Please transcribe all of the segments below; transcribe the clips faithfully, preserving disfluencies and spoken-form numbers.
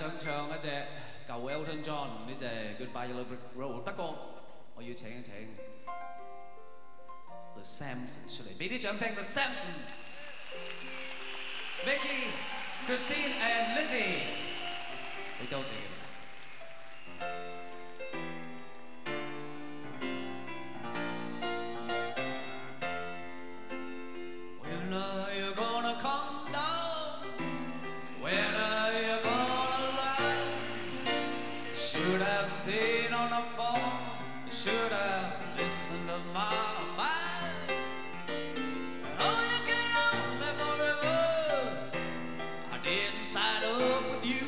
想唱一隻舊 Elton John 呢隻 Goodbye Yellow Brick Road， 不過我要請一請 The Samsons 出嚟，俾啲掌聲 The Samsons。Mickey、Christine and Lizzie， 好多謝。When are you gonna come down? When are you gonna land? Should have stayed on the phone. Should have listened to my mind. Oh, you can love me forever. I didn't sign up with you.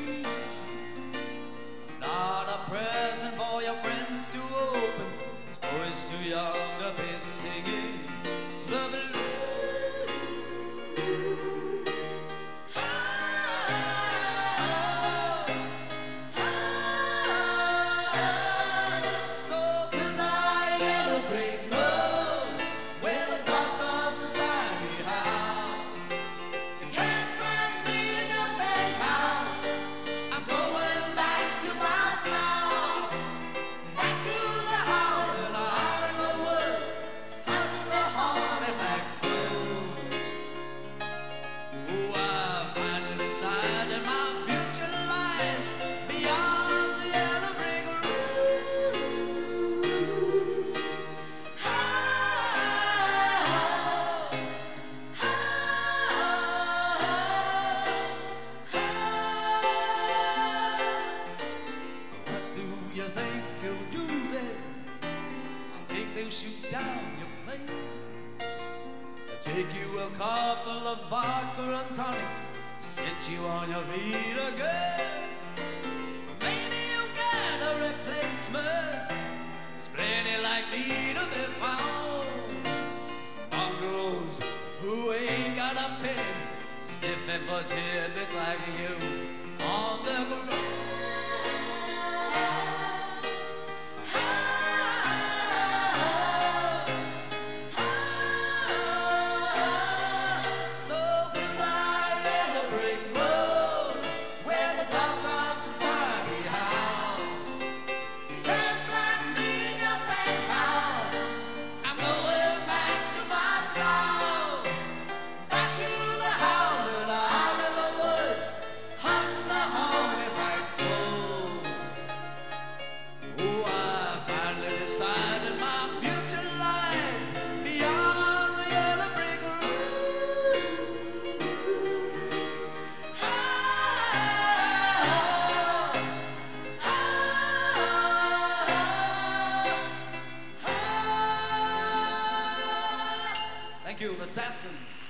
Not a present for your friends to open. This boy's too young to be singing the blues. Shoot down your plane, take you a couple of vodka and tonics, set you on your feet again. Maybe you got a replacement. There's plenty like me to be found. Mongrels who ain't got a penny, sniffing for tidbits like you on the ground. Thank you, The Samsons.